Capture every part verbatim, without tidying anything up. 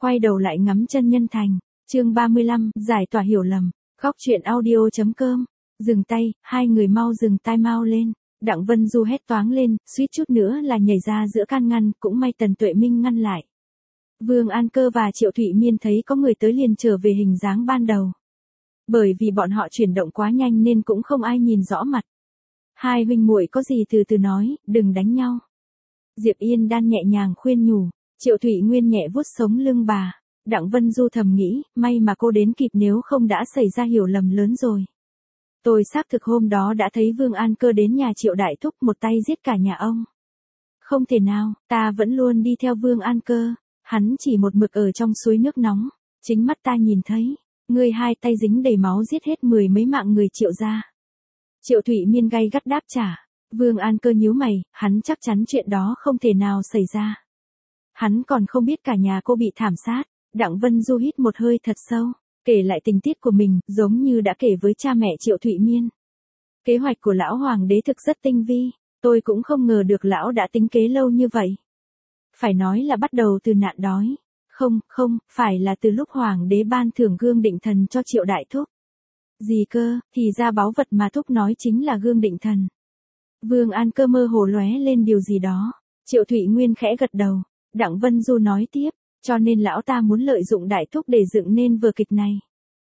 quay đầu lại ngắm chân nhân thành. Chương ba mươi lăm, giải tỏa hiểu lầm. Góc truyện audio.com. Dừng tay, hai người mau dừng tai mau lên. Đặng Vân Du hét toáng lên, suýt chút nữa là nhảy ra giữa can ngăn, cũng may Tần Tuệ Minh ngăn lại. Vương An Cơ và Triệu Thụy Miên thấy có người tới liền trở về hình dáng ban đầu. Bởi vì bọn họ chuyển động quá nhanh nên cũng không ai nhìn rõ mặt. Hai huynh muội có gì từ từ nói, đừng đánh nhau. Diệp Yên Đan nhẹ nhàng khuyên nhủ, Triệu Thụy Nguyên nhẹ vuốt sống lưng bà. Đặng Vân Du thầm nghĩ, may mà cô đến kịp nếu không đã xảy ra hiểu lầm lớn rồi. Tôi xác thực hôm đó đã thấy Vương An Cơ đến nhà Triệu Đại Thúc một tay giết cả nhà ông. Không thể nào, ta vẫn luôn đi theo Vương An Cơ, hắn chỉ một mực ở trong suối nước nóng, chính mắt ta nhìn thấy, ngươi hai tay dính đầy máu giết hết mười mấy mạng người Triệu gia. Triệu Thụy Miên gay gắt đáp trả, Vương An Cơ nhíu mày, hắn chắc chắn chuyện đó không thể nào xảy ra. Hắn còn không biết cả nhà cô bị thảm sát. Đặng Vân Du hít một hơi thật sâu, kể lại tình tiết của mình, giống như đã kể với cha mẹ Triệu Thụy Miên. Kế hoạch của lão hoàng đế thực rất tinh vi, tôi cũng không ngờ được lão đã tính kế lâu như vậy. Phải nói là bắt đầu từ nạn đói. Không, không, phải là từ lúc hoàng đế ban thưởng gương định thần cho Triệu Đại Thúc. Gì cơ, thì ra báu vật mà Thúc nói chính là gương định thần. Vương An Cơ mơ hồ lóe lên điều gì đó. Triệu Thụy Nguyên khẽ gật đầu. Đặng Vân Du nói tiếp. Cho nên lão ta muốn lợi dụng Đại Thúc để dựng nên vở kịch này.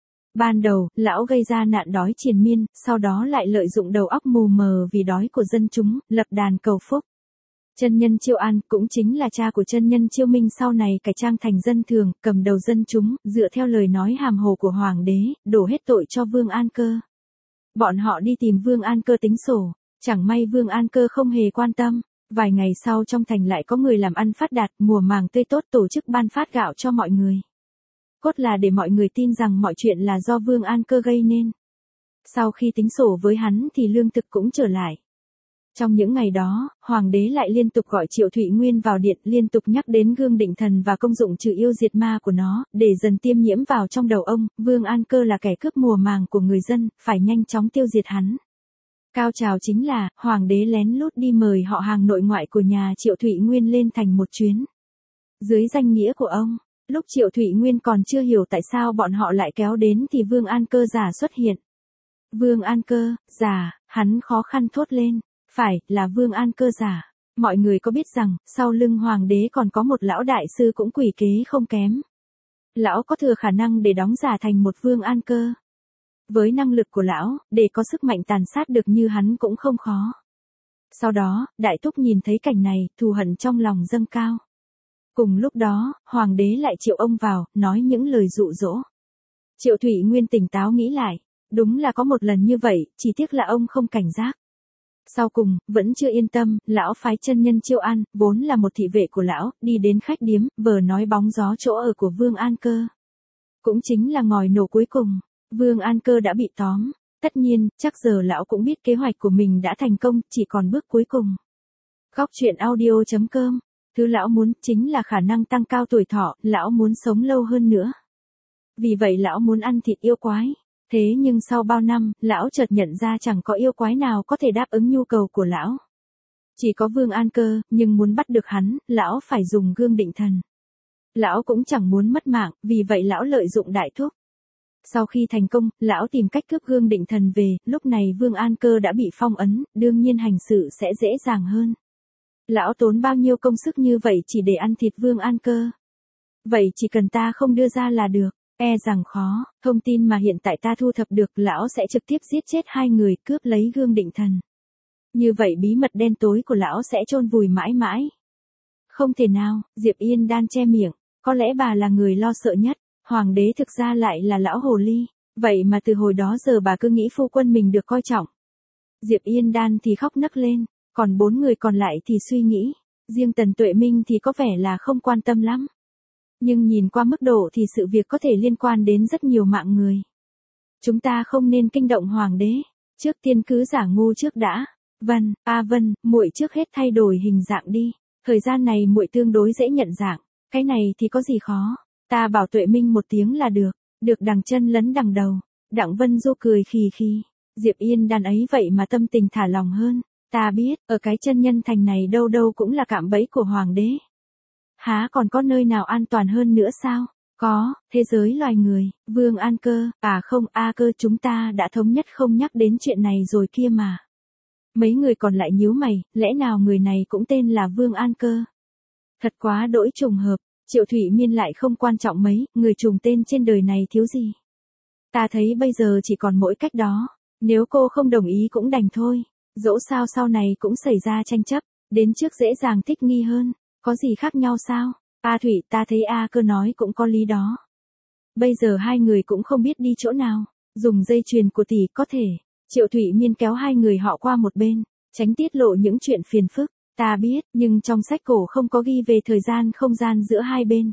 Ban đầu, lão gây ra nạn đói triền miên, sau đó lại lợi dụng đầu óc mù mờ vì đói của dân chúng, lập đàn cầu phúc. Chân nhân Chiêu An cũng chính là cha của chân nhân Chiêu Minh sau này cải trang thành dân thường, cầm đầu dân chúng, dựa theo lời nói hàm hồ của hoàng đế, đổ hết tội cho Vương An Cơ. Bọn họ đi tìm Vương An Cơ tính sổ, chẳng may Vương An Cơ không hề quan tâm. Vài ngày sau trong thành lại có người làm ăn phát đạt, mùa màng tươi tốt tổ chức ban phát gạo cho mọi người. Cốt là để mọi người tin rằng mọi chuyện là do Vương An Cơ gây nên. Sau khi tính sổ với hắn thì lương thực cũng trở lại. Trong những ngày đó, hoàng đế lại liên tục gọi Triệu Thụy Nguyên vào điện, liên tục nhắc đến gương định thần và công dụng trừ yêu diệt ma của nó, để dần tiêm nhiễm vào trong đầu ông, Vương An Cơ là kẻ cướp mùa màng của người dân, phải nhanh chóng tiêu diệt hắn. Cao trào chính là, hoàng đế lén lút đi mời họ hàng nội ngoại của nhà Triệu Thụy Nguyên lên thành một chuyến. Dưới danh nghĩa của ông, lúc Triệu Thụy Nguyên còn chưa hiểu tại sao bọn họ lại kéo đến thì Vương An Cơ giả xuất hiện. Vương An Cơ, giả, hắn khó khăn thốt lên, phải, là Vương An Cơ giả. Mọi người có biết rằng, sau lưng hoàng đế còn có một lão đại sư cũng quỷ kế không kém. Lão có thừa khả năng để đóng giả thành một Vương An Cơ. Với năng lực của lão, để có sức mạnh tàn sát được như hắn cũng không khó. Sau đó, Đại Thúc nhìn thấy cảnh này, thù hận trong lòng dâng cao. Cùng lúc đó, hoàng đế lại triệu ông vào, nói những lời dụ dỗ. Triệu Thụy Nguyên tỉnh táo nghĩ lại, đúng là có một lần như vậy, chỉ tiếc là ông không cảnh giác. Sau cùng, vẫn chưa yên tâm, lão phái chân nhân Chiêu An, vốn là một thị vệ của lão, đi đến khách điếm, vờ nói bóng gió chỗ ở của Vương An Cơ. Cũng chính là ngòi nổ cuối cùng. Vương An Cơ đã bị tóm. Tất nhiên, chắc giờ lão cũng biết kế hoạch của mình đã thành công, chỉ còn bước cuối cùng. Góc truyện audio.com. Thứ lão muốn chính là khả năng tăng cao tuổi thọ, lão muốn sống lâu hơn nữa. Vì vậy lão muốn ăn thịt yêu quái. Thế nhưng sau bao năm, lão chợt nhận ra chẳng có yêu quái nào có thể đáp ứng nhu cầu của lão. Chỉ có Vương An Cơ, nhưng muốn bắt được hắn, lão phải dùng gương định thần. Lão cũng chẳng muốn mất mạng, vì vậy lão lợi dụng Đại Thúc. Sau khi thành công, lão tìm cách cướp gương định thần về, lúc này Vương An Cơ đã bị phong ấn, đương nhiên hành sự sẽ dễ dàng hơn. Lão tốn bao nhiêu công sức như vậy chỉ để ăn thịt Vương An Cơ. Vậy chỉ cần ta không đưa ra là được, e rằng khó, thông tin mà hiện tại ta thu thập được lão sẽ trực tiếp giết chết hai người cướp lấy gương định thần. Như vậy bí mật đen tối của lão sẽ chôn vùi mãi mãi. Không thể nào, Diệp Yên Đan che miệng, có lẽ bà là người lo sợ nhất. Hoàng đế thực ra lại là lão hồ ly, vậy mà từ hồi đó giờ bà cứ nghĩ phu quân mình được coi trọng. Diệp Yên Đan thì khóc nấc lên, còn bốn người còn lại thì suy nghĩ, riêng Tần Tuệ Minh thì có vẻ là không quan tâm lắm. Nhưng nhìn qua mức độ thì sự việc có thể liên quan đến rất nhiều mạng người. Chúng ta không nên kinh động hoàng đế, trước tiên cứ giả ngu trước đã. Vân, a Vân, muội trước hết thay đổi hình dạng đi, thời gian này muội tương đối dễ nhận dạng, cái này thì có gì khó. Ta bảo Tuệ Minh một tiếng là được, được đằng chân lấn đằng đầu. Đặng Vân Du cười khì khì. Diệp Yên Đan ấy vậy mà tâm tình thả lòng hơn. Ta biết, ở cái chân nhân thành này đâu đâu cũng là cạm bẫy của hoàng đế. Há còn có nơi nào an toàn hơn nữa sao? Có, thế giới loài người, Vương An Cơ, à không, A Cơ chúng ta đã thống nhất không nhắc đến chuyện này rồi kia mà. Mấy người còn lại nhíu mày, lẽ nào người này cũng tên là Vương An Cơ? Thật quá đỗi trùng hợp, Triệu Thụy Miên lại không quan trọng mấy, người trùng tên trên đời này thiếu gì. Ta thấy bây giờ chỉ còn mỗi cách đó, nếu cô không đồng ý cũng đành thôi, dẫu sao sau này cũng xảy ra tranh chấp, đến trước dễ dàng thích nghi hơn, có gì khác nhau sao? A Thụy, ta thấy A Cơ nói cũng có lý đó. Bây giờ hai người cũng không biết đi chỗ nào, dùng dây chuyền của tỷ có thể. Triệu Thụy Miên kéo hai người họ qua một bên, tránh tiết lộ những chuyện phiền phức. Ta biết, nhưng trong sách cổ không có ghi về thời gian không gian giữa hai bên.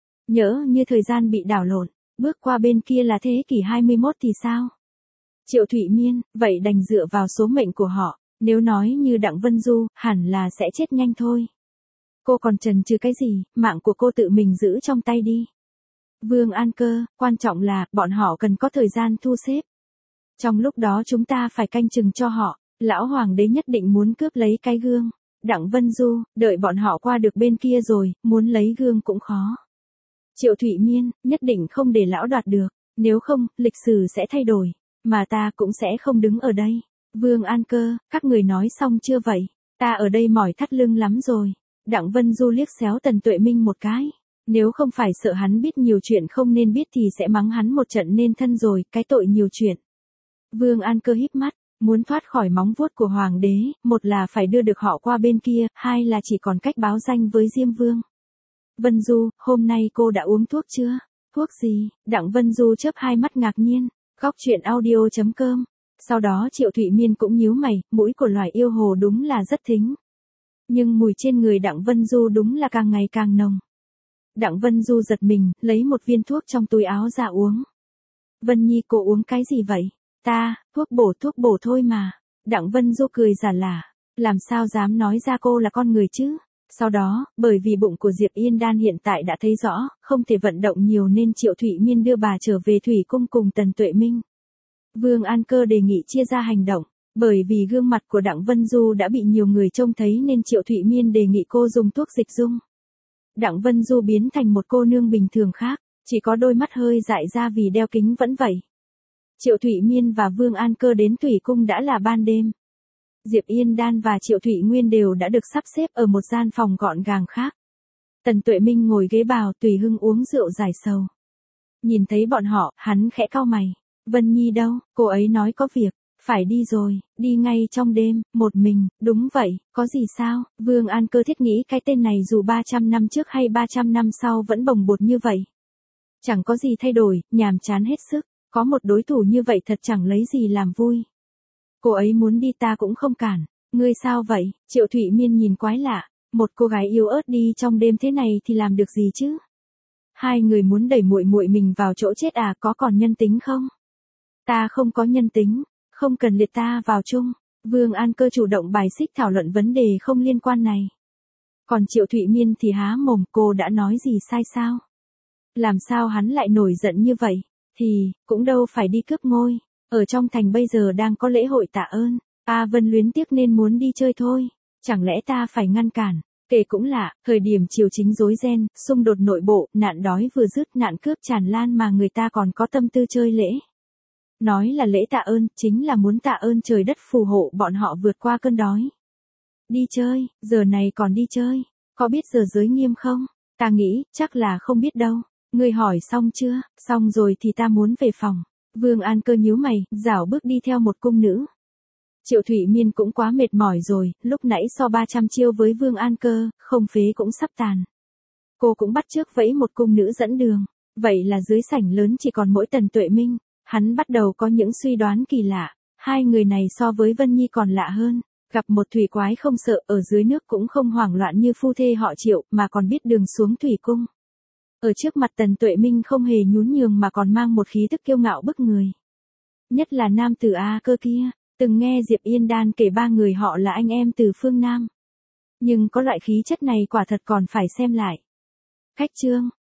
Nhỡ như thời gian bị đảo lộn, bước qua bên kia là thế kỷ hai mươi mốt thì sao? Triệu Thụy Miên, vậy đành dựa vào số mệnh của họ, nếu nói như Đặng Vân Du, hẳn là sẽ chết nhanh thôi. Cô còn chần chừ cái gì, mạng của cô tự mình giữ trong tay đi. Vương An Cơ, quan trọng là, bọn họ cần có thời gian thu xếp. Trong lúc đó chúng ta phải canh chừng cho họ, lão hoàng đế nhất định muốn cướp lấy cái gương. Đặng Vân Du, đợi bọn họ qua được bên kia rồi, muốn lấy gương cũng khó. Triệu Thụy Miên, nhất định không để lão đoạt được, nếu không, lịch sử sẽ thay đổi, mà ta cũng sẽ không đứng ở đây. Vương An Cơ, các người nói xong chưa vậy? Ta ở đây mỏi thắt lưng lắm rồi. Đặng Vân Du liếc xéo Tần Tuệ Minh một cái. Nếu không phải sợ hắn biết nhiều chuyện không nên biết thì sẽ mắng hắn một trận nên thân rồi, cái tội nhiều chuyện. Vương An Cơ híp mắt, muốn thoát khỏi móng vuốt của hoàng đế, một là phải đưa được họ qua bên kia, hai là chỉ còn cách báo danh với Diêm Vương. Vân Du, hôm nay cô đã uống thuốc chưa? Thuốc gì? Đặng Vân Du chớp hai mắt ngạc nhiên. Góc truyện audio chấm com. Sau đó Triệu Thụy Miên cũng nhíu mày, mũi của loài yêu hồ đúng là rất thính. Nhưng mùi trên người Đặng Vân Du đúng là càng ngày càng nồng. Đặng Vân Du giật mình, lấy một viên thuốc trong túi áo ra uống. Vân Nhi, cô uống cái gì vậy? Ta, thuốc bổ thuốc bổ thôi mà. Đặng Vân Du cười giả lả, làm sao dám nói ra cô là con người chứ? Sau đó, bởi vì bụng của Diệp Yên Đan hiện tại đã thấy rõ, không thể vận động nhiều nên Triệu Thụy Miên đưa bà trở về Thủy Cung cùng Tần Tuệ Minh. Vương An Cơ đề nghị chia ra hành động, bởi vì gương mặt của Đặng Vân Du đã bị nhiều người trông thấy nên Triệu Thụy Miên đề nghị cô dùng thuốc dịch dung. Đặng Vân Du biến thành một cô nương bình thường khác, chỉ có đôi mắt hơi dại ra vì đeo kính vẫn vậy. Triệu Thụy Miên và Vương An Cơ đến Thủy Cung đã là ban đêm. Diệp Yên Đan và Triệu Thụy Nguyên đều đã được sắp xếp ở một gian phòng gọn gàng khác. Tần Tuệ Minh ngồi ghế bào tùy hứng uống rượu giải sầu. Nhìn thấy bọn họ, hắn khẽ cau mày. Vân Nhi đâu, cô ấy nói có việc, phải đi rồi, đi ngay trong đêm, một mình, đúng vậy, có gì sao? Vương An Cơ thiết nghĩ cái tên này dù ba trăm năm trước hay ba trăm năm sau vẫn bồng bột như vậy. Chẳng có gì thay đổi, nhàm chán hết sức, có một đối thủ như vậy thật chẳng lấy gì làm vui. Cô ấy muốn đi ta cũng không cản, ngươi sao vậy? Triệu Thụy Miên nhìn quái lạ, một cô gái yếu ớt đi trong đêm thế này thì làm được gì chứ? Hai người muốn đẩy muội muội mình vào chỗ chết à, có còn nhân tính không? Ta không có nhân tính, không cần liệt ta vào chung. Vương An Cơ chủ động bài xích thảo luận vấn đề không liên quan này. Còn Triệu Thụy Miên thì há mồm, cô đã nói gì sai sao? Làm sao hắn lại nổi giận như vậy? Thì, cũng đâu phải đi cướp ngôi. Ở trong thành bây giờ đang có lễ hội tạ ơn. A Vân luyến tiếc nên muốn đi chơi thôi. Chẳng lẽ ta phải ngăn cản? Kể cũng lạ, thời điểm triều chính rối ren, xung đột nội bộ, nạn đói vừa dứt, nạn cướp tràn lan mà người ta còn có tâm tư chơi lễ. Nói là lễ tạ ơn, chính là muốn tạ ơn trời đất phù hộ bọn họ vượt qua cơn đói. Đi chơi, giờ này còn đi chơi, có biết giờ giới nghiêm không? Ta nghĩ, chắc là không biết đâu. Ngươi hỏi xong chưa? Xong rồi thì ta muốn về phòng. Vương An Cơ nhíu mày, dảo bước đi theo một cung nữ. Triệu Thụy Miên cũng quá mệt mỏi rồi, lúc nãy so ba trăm chiêu với Vương An Cơ, không phế cũng sắp tàn. Cô cũng bắt chước vẫy một cung nữ dẫn đường. Vậy là dưới sảnh lớn chỉ còn mỗi Tần Tuệ Minh. Hắn bắt đầu có những suy đoán kỳ lạ. Hai người này so với Vân Nhi còn lạ hơn. Gặp một thủy quái không sợ, ở dưới nước cũng không hoảng loạn như phu thê họ Triệu, mà còn biết đường xuống thủy cung. Ở trước mặt Tần Tuệ Minh không hề nhún nhường mà còn mang một khí tức kiêu ngạo bức người. Nhất là nam tử A Cơ kia, từng nghe Diệp Yên Đan kể ba người họ là anh em từ phương Nam. Nhưng có loại khí chất này quả thật còn phải xem lại. Khách trương,